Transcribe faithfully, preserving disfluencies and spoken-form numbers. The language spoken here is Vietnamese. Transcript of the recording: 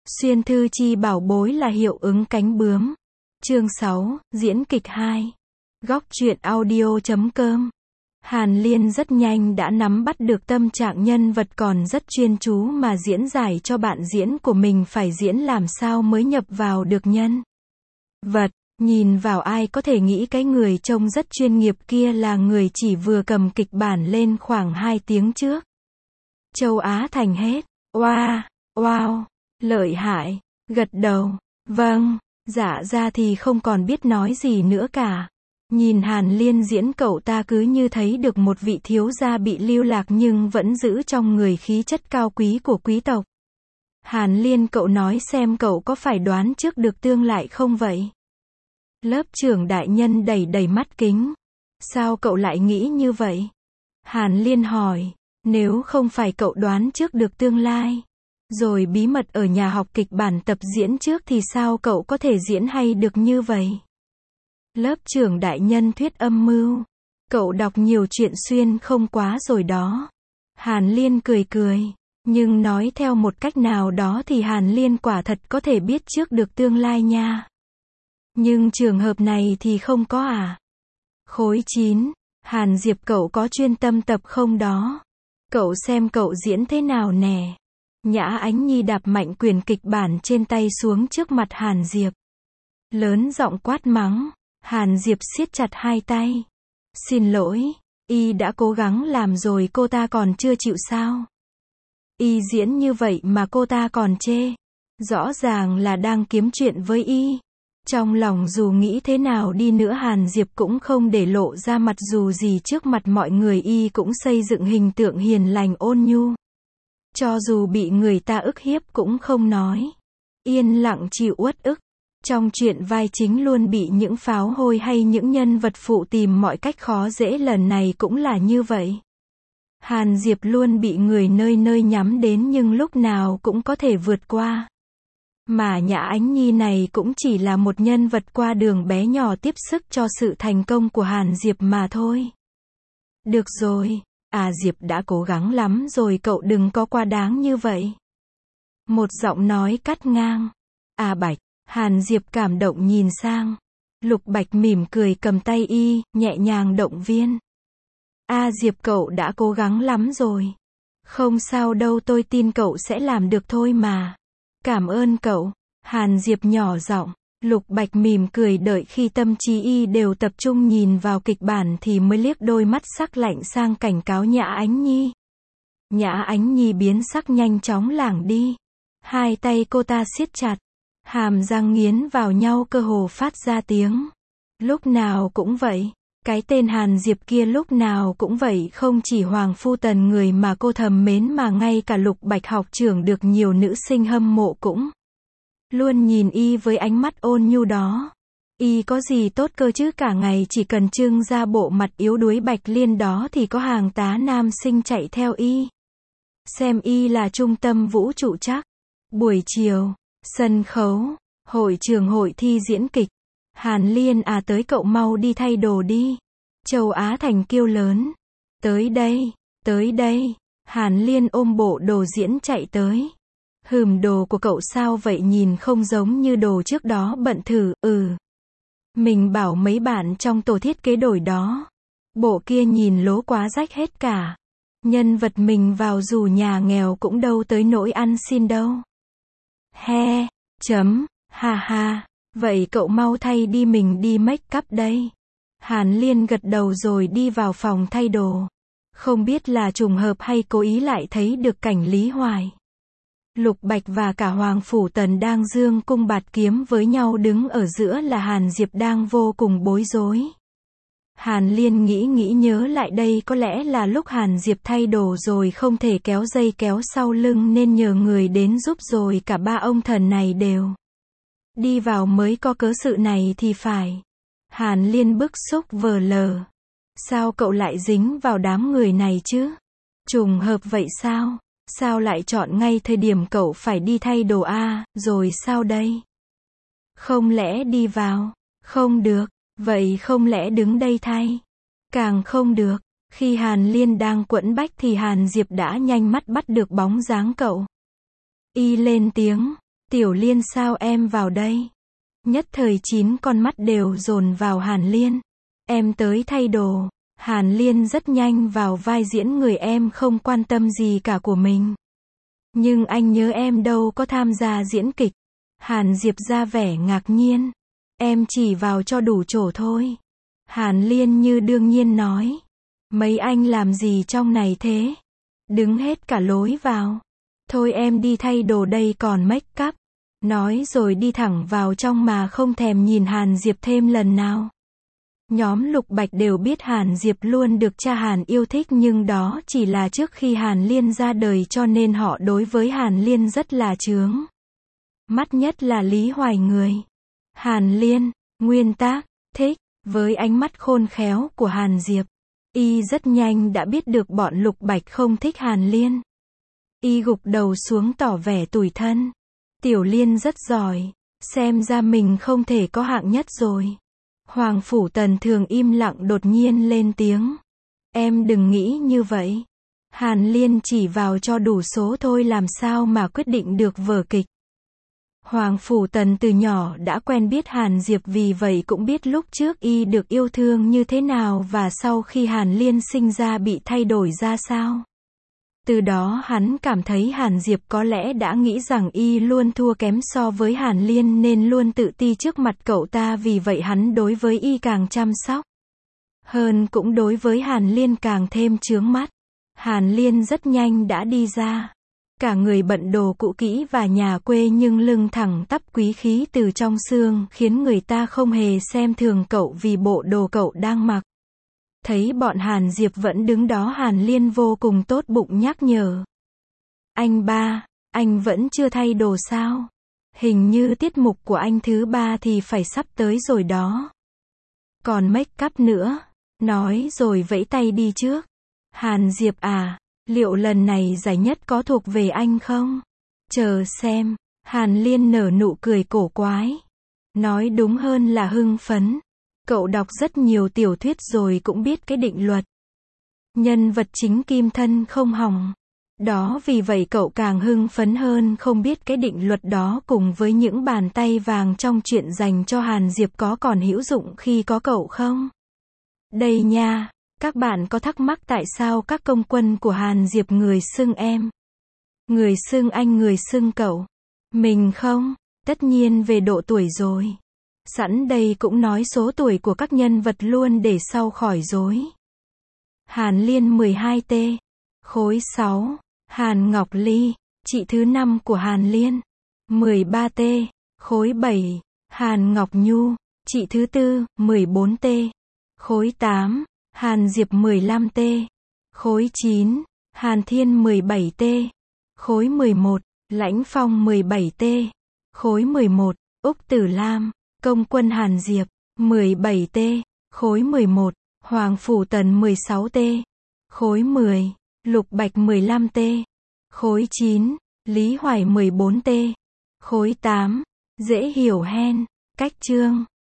Xuyên thư chi bảo bối là hiệu ứng cánh bướm. Chương sáu, diễn kịch hai. Góc truyện audio chấm com. Hàn Liên rất nhanh đã nắm bắt được tâm trạng nhân vật, còn rất chuyên chú mà diễn giải cho bạn diễn của mình phải diễn làm sao mới nhập vào được nhân vật. Nhìn vào ai có thể nghĩ cái người trông rất chuyên nghiệp kia là người chỉ vừa cầm kịch bản lên khoảng hai tiếng trước. Châu Á Thành hết. Wow, wow, lợi hại, gật đầu, vâng, dạ ra thì không còn biết nói gì nữa cả. Nhìn Hàn Liên diễn, cậu ta cứ như thấy được một vị thiếu gia bị lưu lạc nhưng vẫn giữ trong người khí chất cao quý của quý tộc. Hàn Liên, cậu nói xem cậu có phải đoán trước được tương lai không vậy? Lớp trưởng đại nhân đầy đầy mắt kính. Sao cậu lại nghĩ như vậy? Hàn Liên hỏi, nếu không phải cậu đoán trước được tương lai, rồi bí mật ở nhà học kịch bản tập diễn trước thì sao cậu có thể diễn hay được như vậy? Lớp trưởng đại nhân thuyết âm mưu. Cậu đọc nhiều chuyện xuyên không quá rồi đó. Hàn Liên cười cười. Nhưng nói theo một cách nào đó thì Hàn Liên quả thật có thể biết trước được tương lai nha. Nhưng trường hợp này thì không có à? Khối chín. Hàn Diệp, cậu có chuyên tâm tập không đó? Cậu xem cậu diễn thế nào nè. Nhã Ánh Nhi đạp mạnh quyển kịch bản trên tay xuống trước mặt Hàn Diệp. Lớn giọng quát mắng. Hàn Diệp siết chặt hai tay. Xin lỗi, y đã cố gắng làm rồi, cô ta còn chưa chịu sao? Y diễn như vậy mà cô ta còn chê. Rõ ràng là đang kiếm chuyện với y. Trong lòng dù nghĩ thế nào đi nữa Hàn Diệp cũng không để lộ ra mặt, dù gì trước mặt mọi người y cũng xây dựng hình tượng hiền lành ôn nhu. Cho dù bị người ta ức hiếp cũng không nói. Yên lặng chịu uất ức. Trong chuyện vai chính luôn bị những pháo hôi hay những nhân vật phụ tìm mọi cách khó dễ, lần này cũng là như vậy. Hàn Diệp luôn bị người nơi nơi nhắm đến nhưng lúc nào cũng có thể vượt qua. Mà Nhã Ánh Nhi này cũng chỉ là một nhân vật qua đường bé nhỏ tiếp sức cho sự thành công của Hàn Diệp mà thôi. Được rồi, à Diệp đã cố gắng lắm rồi, cậu đừng có quá đáng như vậy. Một giọng nói cắt ngang. À Bạch. Hàn Diệp cảm động nhìn sang. Lục Bạch mỉm cười cầm tay y, nhẹ nhàng động viên. A Diệp, cậu đã cố gắng lắm rồi. Không sao đâu, tôi tin cậu sẽ làm được thôi mà. Cảm ơn cậu. Hàn Diệp nhỏ giọng. Lục Bạch mỉm cười, đợi khi tâm trí y đều tập trung nhìn vào kịch bản thì mới liếc đôi mắt sắc lạnh sang cảnh cáo Nhã Ánh Nhi. Nhã Ánh Nhi biến sắc nhanh chóng lảng đi. Hai tay cô ta siết chặt. Hàm răng nghiến vào nhau cơ hồ phát ra tiếng. Lúc nào cũng vậy. Cái tên Hàn Diệp kia lúc nào cũng vậy, không chỉ Hoàng Phu Tần người mà cô thầm mến mà ngay cả Lục Bạch học trưởng được nhiều nữ sinh hâm mộ cũng luôn nhìn y với ánh mắt ôn nhu đó. Y có gì tốt cơ chứ, cả ngày chỉ cần trưng ra bộ mặt yếu đuối Bạch Liên đó thì có hàng tá nam sinh chạy theo y. Xem y là trung tâm vũ trụ chắc. Buổi chiều. Sân khấu, hội trường hội thi diễn kịch. Hàn Liên, à tới, cậu mau đi thay đồ đi. Châu Á Thành kêu lớn. Tới đây, tới đây. Hàn Liên ôm bộ đồ diễn chạy tới. Hừm, đồ của cậu sao vậy, nhìn không giống như đồ trước đó, bận thử. Ừ. Mình bảo mấy bạn trong tổ thiết kế đổi đó. Bộ kia nhìn lố quá, rách hết cả. Nhân vật mình vào dù nhà nghèo cũng đâu tới nỗi ăn xin đâu. He, chấm, ha ha, vậy cậu mau thay đi, mình đi make up đây. Hàn Liên gật đầu rồi đi vào phòng thay đồ. Không biết là trùng hợp hay cố ý lại thấy được cảnh Lý Hoài, Lục Bạch và cả Hoàng Phủ Tần đang dương cung bạt kiếm với nhau, đứng ở giữa là Hàn Diệp đang vô cùng bối rối. Hàn Liên nghĩ nghĩ nhớ lại đây có lẽ là lúc Hàn Diệp thay đồ rồi không thể kéo dây kéo sau lưng nên nhờ người đến giúp, rồi cả ba ông thần này đều đi vào mới có cớ sự này thì phải. Hàn Liên bức xúc vờ lờ. Sao cậu lại dính vào đám người này chứ? Trùng hợp vậy sao? Sao lại chọn ngay thời điểm cậu phải đi thay đồ a? Rồi sao đây? Không lẽ đi vào? Không được. Vậy không lẽ đứng đây thay? Càng không được. Khi Hàn Liên đang quẫn bách thì Hàn Diệp đã nhanh mắt bắt được bóng dáng cậu. Y lên tiếng. Tiểu Liên sao em vào đây? Nhất thời chín con mắt đều dồn vào Hàn Liên. Em tới thay đồ. Hàn Liên rất nhanh vào vai diễn người em không quan tâm gì cả của mình. Nhưng anh nhớ em đâu có tham gia diễn kịch. Hàn Diệp ra vẻ ngạc nhiên. Em chỉ vào cho đủ chỗ thôi. Hàn Liên như đương nhiên nói. Mấy anh làm gì trong này thế? Đứng hết cả lối vào. Thôi em đi thay đồ đây còn make up. Nói rồi đi thẳng vào trong mà không thèm nhìn Hàn Diệp thêm lần nào. Nhóm Lục Bạch đều biết Hàn Diệp luôn được cha Hàn yêu thích nhưng đó chỉ là trước khi Hàn Liên ra đời cho nên họ đối với Hàn Liên rất là chướng. Mắt nhất là Lý Hoài Người. Hàn Liên, nguyên tác, thích, với ánh mắt khôn khéo của Hàn Diệp. Y rất nhanh đã biết được bọn Lục Bạch không thích Hàn Liên. Y gục đầu xuống tỏ vẻ tủi thân. Tiểu Liên rất giỏi, xem ra mình không thể có hạng nhất rồi. Hoàng Phủ Tần thường im lặng đột nhiên lên tiếng. Em đừng nghĩ như vậy. Hàn Liên chỉ vào cho đủ số thôi làm sao mà quyết định được vở kịch. Hoàng Phủ Tần từ nhỏ đã quen biết Hàn Diệp vì vậy cũng biết lúc trước y được yêu thương như thế nào và sau khi Hàn Liên sinh ra bị thay đổi ra sao. Từ đó hắn cảm thấy Hàn Diệp có lẽ đã nghĩ rằng y luôn thua kém so với Hàn Liên nên luôn tự ti trước mặt cậu ta vì vậy hắn đối với y càng chăm sóc. Hơn cũng đối với Hàn Liên càng thêm chướng mắt. Hàn Liên rất nhanh đã đi ra. Cả người bận đồ cũ kỹ và nhà quê nhưng lưng thẳng tắp quý khí từ trong xương khiến người ta không hề xem thường cậu vì bộ đồ cậu đang mặc. Thấy bọn Hàn Diệp vẫn đứng đó Hàn Liên vô cùng tốt bụng nhắc nhở. Anh ba, anh vẫn chưa thay đồ sao? Hình như tiết mục của anh thứ ba thì phải sắp tới rồi đó. Còn make up nữa. Nói rồi vẫy tay đi trước. Hàn Diệp à, liệu lần này giải nhất có thuộc về anh không? Chờ xem. Hàn Liên nở nụ cười cổ quái. Nói đúng hơn là hưng phấn. Cậu đọc rất nhiều tiểu thuyết rồi cũng biết cái định luật. Nhân vật chính kim thân không hỏng. Đó vì vậy cậu càng hưng phấn hơn không biết cái định luật đó cùng với những bàn tay vàng trong chuyện dành cho Hàn Diệp có còn hữu dụng khi có cậu không? Đây nha, các bạn có thắc mắc tại sao các công quân của Hàn Diệp người xưng em, người xưng anh người xưng cậu, mình không? Tất nhiên về độ tuổi rồi. Sẵn đây cũng nói số tuổi của các nhân vật luôn để sau khỏi rối. Hàn Liên mười hai T, khối sáu, Hàn Ngọc Ly, chị thứ năm của Hàn Liên, mười ba T, khối bảy, Hàn Ngọc Nhu, chị thứ tư, mười bốn T, khối tám, Hàn Diệp mười lăm T, khối chín, Hàn Thiên mười bảy T, khối mười một, Lãnh Phong mười bảy T, khối mười một, Úc Tử Lam, công quân Hàn Diệp, mười bảy T, khối mười một, Hoàng Phủ Tần mười sáu T, khối mười, Lục Bạch mười lăm T, khối chín, Lý Hoài mười bốn T, khối tám, dễ hiểu hen, cách chương.